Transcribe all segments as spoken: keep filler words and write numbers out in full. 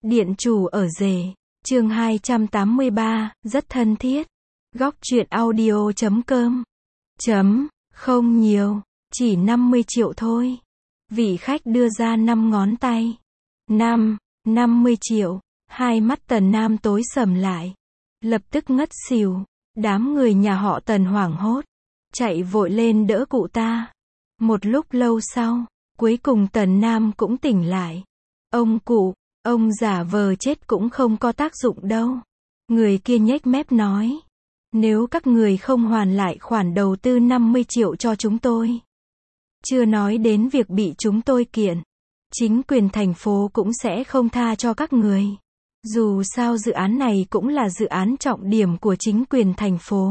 Điện chủ ở rể, chương hai trăm tám mươi ba, rất thân thiết. Góc truyện audio chấm com. Chấm, không nhiều, chỉ năm mươi triệu thôi. Vị khách đưa ra năm ngón tay. Năm, năm mươi triệu. Hai mắt Tần Nam tối sầm lại. Lập tức ngất xỉu. Đám người nhà họ Tần hoảng hốt. Chạy vội lên đỡ cụ ta. Một lúc lâu sau, cuối cùng Tần Nam cũng tỉnh lại. Ông cụ, ông giả vờ chết cũng không có tác dụng đâu. Người kia nhếch mép nói. Nếu các người không hoàn lại khoản đầu tư năm mươi triệu cho chúng tôi. Chưa nói đến việc bị chúng tôi kiện. Chính quyền thành phố cũng sẽ không tha cho các người. Dù sao dự án này cũng là dự án trọng điểm của chính quyền thành phố.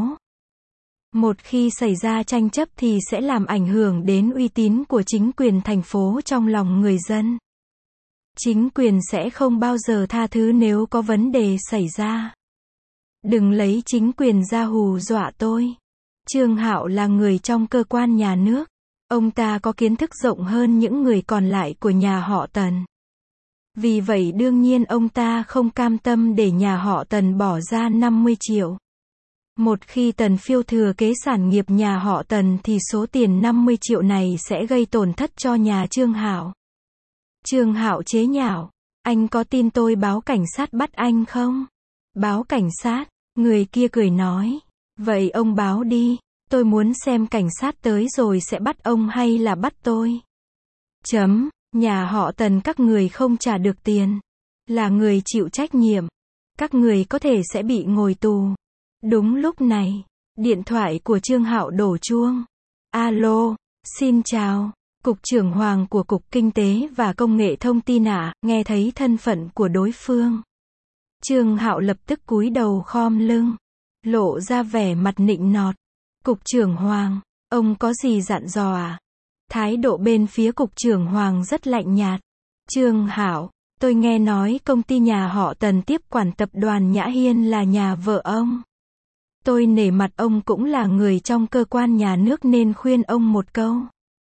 Một khi xảy ra tranh chấp thì sẽ làm ảnh hưởng đến uy tín của chính quyền thành phố trong lòng người dân. Chính quyền sẽ không bao giờ tha thứ nếu có vấn đề xảy ra. Đừng lấy chính quyền ra hù dọa tôi. Trương Hạo là người trong cơ quan nhà nước. Ông ta có kiến thức rộng hơn những người còn lại của nhà họ Tần. Vì vậy đương nhiên ông ta không cam tâm để nhà họ Tần bỏ ra năm mươi triệu. Một khi Tần Phiêu thừa kế sản nghiệp nhà họ Tần thì số tiền năm mươi triệu này sẽ gây tổn thất cho nhà Trương Hạo. Trương Hạo chế nhạo, anh có tin tôi báo cảnh sát bắt anh không? Báo cảnh sát, người kia cười nói. Vậy ông báo đi, tôi muốn xem cảnh sát tới rồi sẽ bắt ông hay là bắt tôi. Chấm, nhà họ Tần các người không trả được tiền. Là người chịu trách nhiệm. Các người có thể sẽ bị ngồi tù. Đúng lúc này, điện thoại của Trương Hạo đổ chuông. Alo, xin chào. Cục trưởng Hoàng của Cục Kinh tế và Công nghệ Thông tin ạ, à, nghe thấy thân phận của đối phương. Trương Hạo lập tức cúi đầu khom lưng, lộ ra vẻ mặt nịnh nọt. Cục trưởng Hoàng, ông có gì dặn dò à? Thái độ bên phía Cục trưởng Hoàng rất lạnh nhạt. Trương Hạo, tôi nghe nói công ty nhà họ Tần tiếp quản tập đoàn Nhã Hiên là nhà vợ ông. Tôi nể mặt ông cũng là người trong cơ quan nhà nước nên khuyên ông một câu.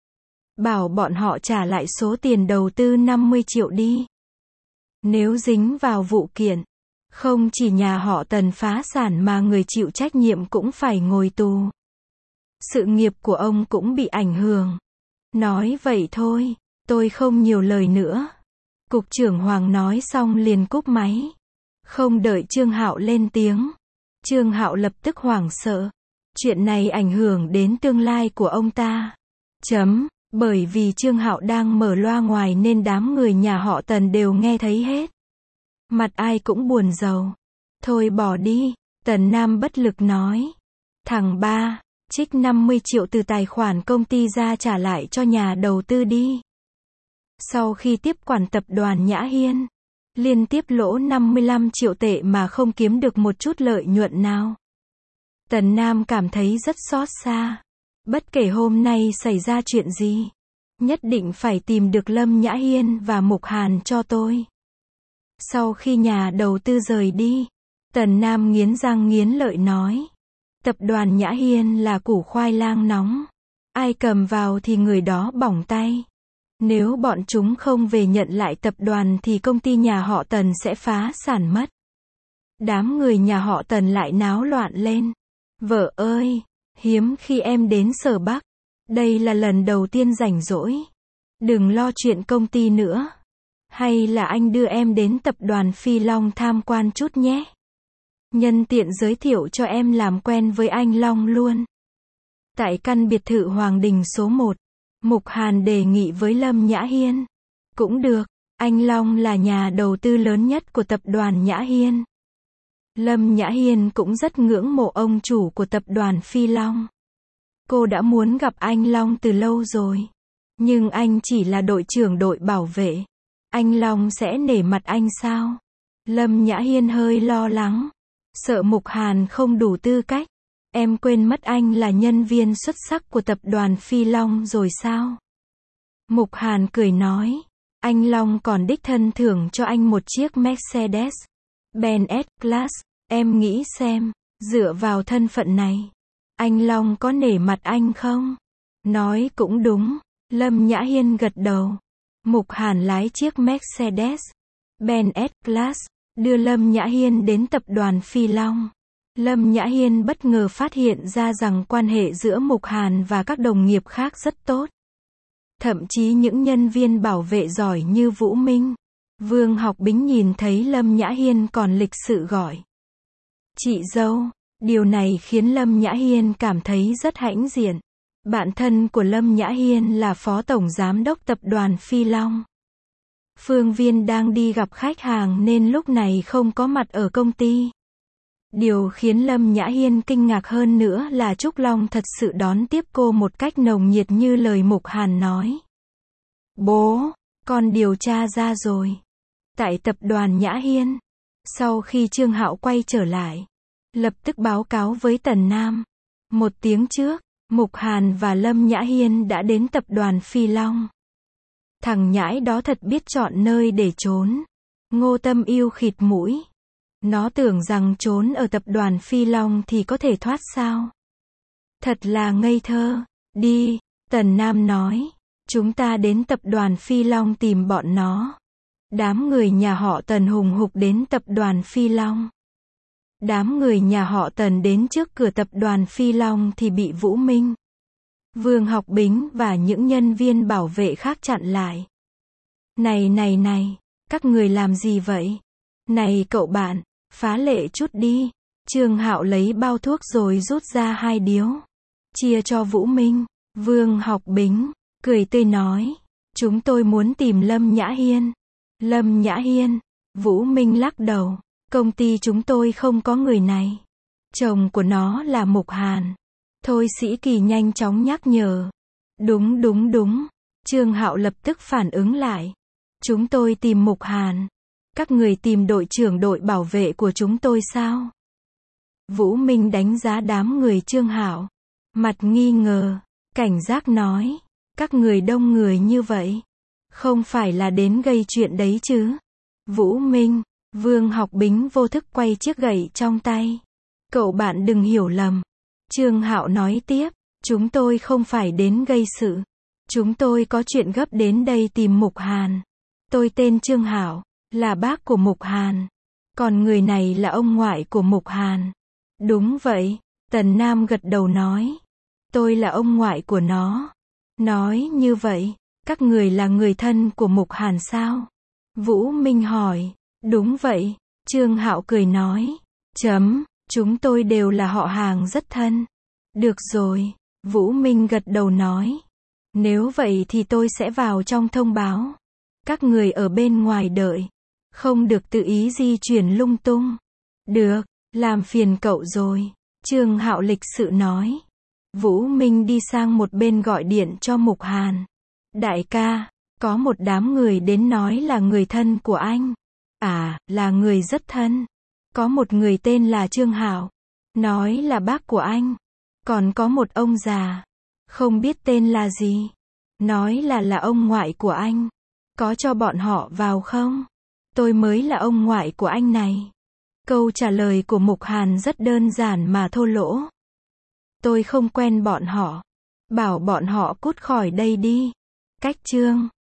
Bảo bọn họ trả lại số tiền đầu tư năm mươi triệu đi. Nếu dính vào vụ kiện, không chỉ nhà họ Tần phá sản mà người chịu trách nhiệm cũng phải ngồi tù. Sự nghiệp của ông cũng bị ảnh hưởng. Nói vậy thôi, tôi không nhiều lời nữa. Cục trưởng Hoàng nói xong liền cúp máy. Không đợi Trương Hạo lên tiếng. Trương Hạo lập tức hoảng sợ. Chuyện này ảnh hưởng đến tương lai của ông ta. Chấm. Bởi vì Trương Hạo đang mở loa ngoài nên đám người nhà họ Tần đều nghe thấy hết. Mặt ai cũng buồn rầu. Thôi bỏ đi, Tần Nam bất lực nói. Thằng ba, trích năm mươi triệu từ tài khoản công ty ra trả lại cho nhà đầu tư đi. Sau khi tiếp quản tập đoàn Nhã Hiên, liên tiếp lỗ năm mươi lăm triệu tệ mà không kiếm được một chút lợi nhuận nào. Tần Nam cảm thấy rất xót xa. Bất kể hôm nay xảy ra chuyện gì, nhất định phải tìm được Lâm Nhã Hiên và Mục Hàn cho tôi. Sau khi nhà đầu tư rời đi, Tần Nam nghiến răng nghiến lợi nói. Tập đoàn Nhã Hiên là củ khoai lang nóng. Ai cầm vào thì người đó bỏng tay. Nếu bọn chúng không về nhận lại tập đoàn thì công ty nhà họ Tần sẽ phá sản mất. Đám người nhà họ Tần lại náo loạn lên. Vợ ơi! Hiếm khi em đến Sở Bắc. Đây là lần đầu tiên rảnh rỗi. Đừng lo chuyện công ty nữa. Hay là anh đưa em đến tập đoàn Phi Long tham quan chút nhé. Nhân tiện giới thiệu cho em làm quen với anh Long luôn. Tại căn biệt thự Hoàng Đình số một, Mục Hàn đề nghị với Lâm Nhã Hiên. Cũng được, anh Long là nhà đầu tư lớn nhất của tập đoàn Nhã Hiên. Lâm Nhã Hiên cũng rất ngưỡng mộ ông chủ của tập đoàn Phi Long. Cô đã muốn gặp anh Long từ lâu rồi. Nhưng anh chỉ là đội trưởng đội bảo vệ. Anh Long sẽ nể mặt anh sao? Lâm Nhã Hiên hơi lo lắng. Sợ Mục Hàn không đủ tư cách. Em quên mất anh là nhân viên xuất sắc của tập đoàn Phi Long rồi sao? Mục Hàn cười nói. Anh Long còn đích thân thưởng cho anh một chiếc Mercedes Benz S-Class, em nghĩ xem, dựa vào thân phận này, anh Long có nể mặt anh không? Nói cũng đúng, Lâm Nhã Hiên gật đầu. Mục Hàn lái chiếc Mercedes Ben S-Class, đưa Lâm Nhã Hiên đến tập đoàn Phi Long. Lâm Nhã Hiên bất ngờ phát hiện ra rằng quan hệ giữa Mục Hàn và các đồng nghiệp khác rất tốt. Thậm chí những nhân viên bảo vệ giỏi như Vũ Minh, Vương Học Bính nhìn thấy Lâm Nhã Hiên còn lịch sự gọi chị dâu. Điều này khiến Lâm Nhã Hiên cảm thấy rất hãnh diện. Bạn thân của Lâm Nhã Hiên là Phó Tổng Giám đốc Tập đoàn Phi Long. Phương Viên đang đi gặp khách hàng nên lúc này không có mặt ở công ty. Điều khiến Lâm Nhã Hiên kinh ngạc hơn nữa là Trúc Long thật sự đón tiếp cô một cách nồng nhiệt như lời Mục Hàn nói. Bố, con điều tra ra rồi. Tại tập đoàn Nhã Hiên, sau khi Trương Hạo quay trở lại, lập tức báo cáo với Tần Nam. Một tiếng trước, Mục Hàn và Lâm Nhã Hiên đã đến tập đoàn Phi Long. Thằng nhãi đó thật biết chọn nơi để trốn. Ngô Tâm Yêu khịt mũi. Nó tưởng rằng trốn ở tập đoàn Phi Long thì có thể thoát sao? Thật là ngây thơ. Đi, Tần Nam nói. Chúng ta đến tập đoàn Phi Long tìm bọn nó. Đám người nhà họ Tần hùng hục đến tập đoàn Phi Long. Đám người nhà họ Tần đến trước cửa tập đoàn Phi Long thì bị Vũ Minh, Vương Học Bính và những nhân viên bảo vệ khác chặn lại. Này này này, các người làm gì vậy? Này cậu bạn, phá lệ chút đi. Trương Hạo lấy bao thuốc rồi rút ra hai điếu. Chia cho Vũ Minh, Vương Học Bính, cười tươi nói. Chúng tôi muốn tìm Lâm Nhã Hiên. Lâm Nhã Hiên, Vũ Minh lắc đầu. Công ty chúng tôi không có người này. Chồng của nó là Mục Hàn. Thôi Sĩ Kỳ nhanh chóng nhắc nhở. Đúng đúng đúng. Trương Hạo lập tức phản ứng lại. Chúng tôi tìm Mục Hàn. Các người tìm đội trưởng đội bảo vệ của chúng tôi sao? Vũ Minh đánh giá đám người Trương Hạo. Mặt nghi ngờ, cảnh giác nói. Các người đông người như vậy. Không phải là đến gây chuyện đấy chứ? Vũ Minh, Vương Học Bính vô thức quay chiếc gậy trong tay. Cậu bạn đừng hiểu lầm. Trương Hạo nói tiếp. Chúng tôi không phải đến gây sự. Chúng tôi có chuyện gấp đến đây tìm Mục Hàn. Tôi tên Trương Hạo, là bác của Mục Hàn. Còn người này là ông ngoại của Mục Hàn. Đúng vậy, Tần Nam gật đầu nói. Tôi là ông ngoại của nó. Nói như vậy, các người là người thân của Mục Hàn sao? Vũ Minh hỏi. Đúng vậy, Trương Hạo cười nói. Chấm, chúng tôi đều là họ hàng rất thân. Được rồi, Vũ Minh gật đầu nói. Nếu vậy thì tôi sẽ vào trong thông báo. Các người ở bên ngoài đợi. Không được tự ý di chuyển lung tung. Được, làm phiền cậu rồi. Trương Hạo lịch sự nói. Vũ Minh đi sang một bên gọi điện cho Mục Hàn. Đại ca, có một đám người đến nói là người thân của anh. À, là người rất thân. Có một người tên là Trương Hạo. Nói là bác của anh. Còn có một ông già. Không biết tên là gì. Nói là là ông ngoại của anh. Có cho bọn họ vào không? Tôi mới là ông ngoại của anh này. Câu trả lời của Mục Hàn rất đơn giản mà thô lỗ. Tôi không quen bọn họ. Bảo bọn họ cút khỏi đây đi. Cách chương